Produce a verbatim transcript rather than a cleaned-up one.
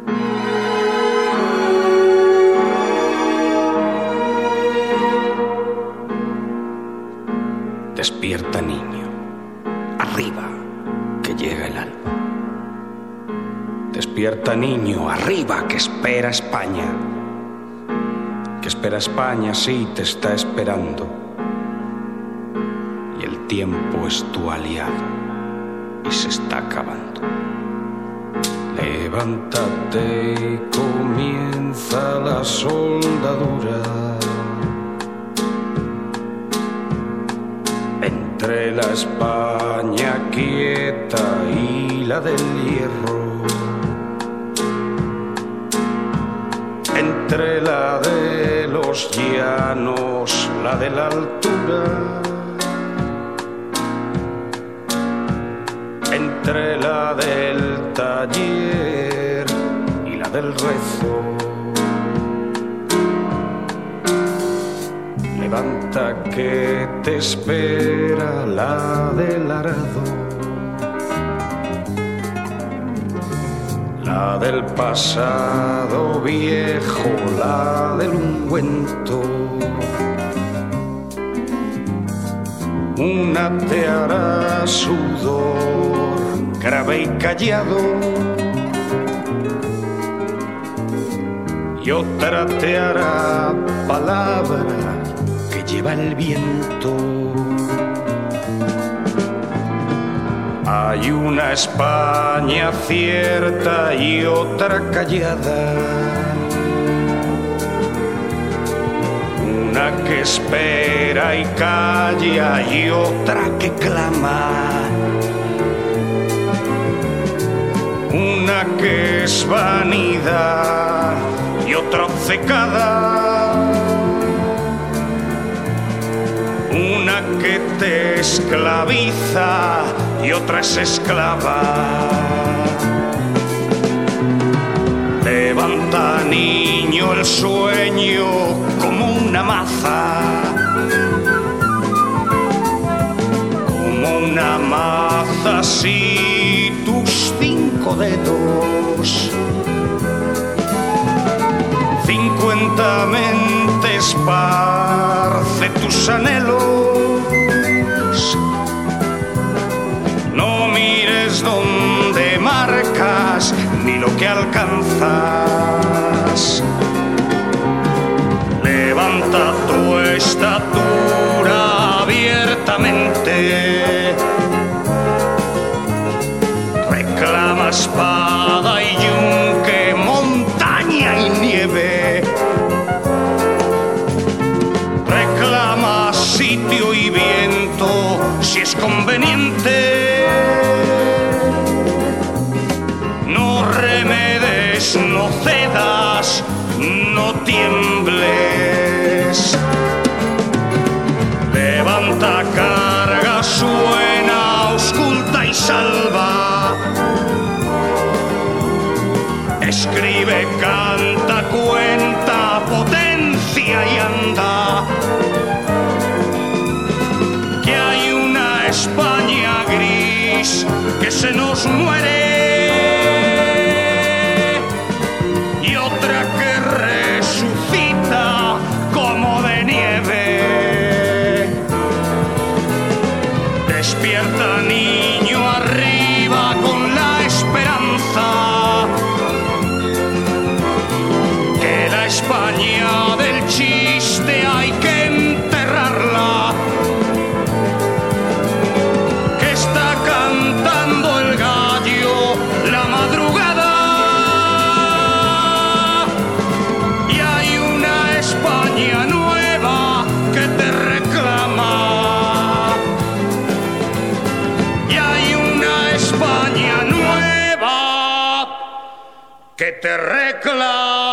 Despierta, niño, arriba, que llega el alba. Despierta, niño, arriba, que espera España. Que espera España, sí, te está esperando. Y el tiempo es tu aliado y se está acabando. Levántate y comienza la soldadura. Entre la España quieta y la del hierro, entre la de los llanos, la de la altura, entre la del taller y la del rezo. Levanta que te espera la del arado, la del pasado viejo, la del ungüento. Una te hará sudor grave y callado, y otra te hará palabra que lleva el viento. Hay una España cierta y otra callada, una que espera y calla y otra que clama, una que es vanidad y otra obcecada, una que te esclaviza y otra es esclava. Levanta, niño, el sueño como una maza, como una maza, así tus cinco dedos, cincuenta mentes esparce tus anhelos. No mires donde marcas ni lo que alcanzas. Levanta tu estatura abiertamente, reclama espada y yunque, montaña y nieve, reclama sitio y viento si es conveniente. No remedes, no cedas, no tiembles. Levanta, carga, suena, ausculta y salva. Escribe, canta, cuenta, potencia y anda. Que hay una España gris que se nos muere y otra que resucita como de nieve. Despierta, niño, arriba con la esperanza, que la España del chiste hay que enterrarla, que está cantando el gallo la madrugada, y hay una España nueva que te reclama, y hay una España nueva que te reclama.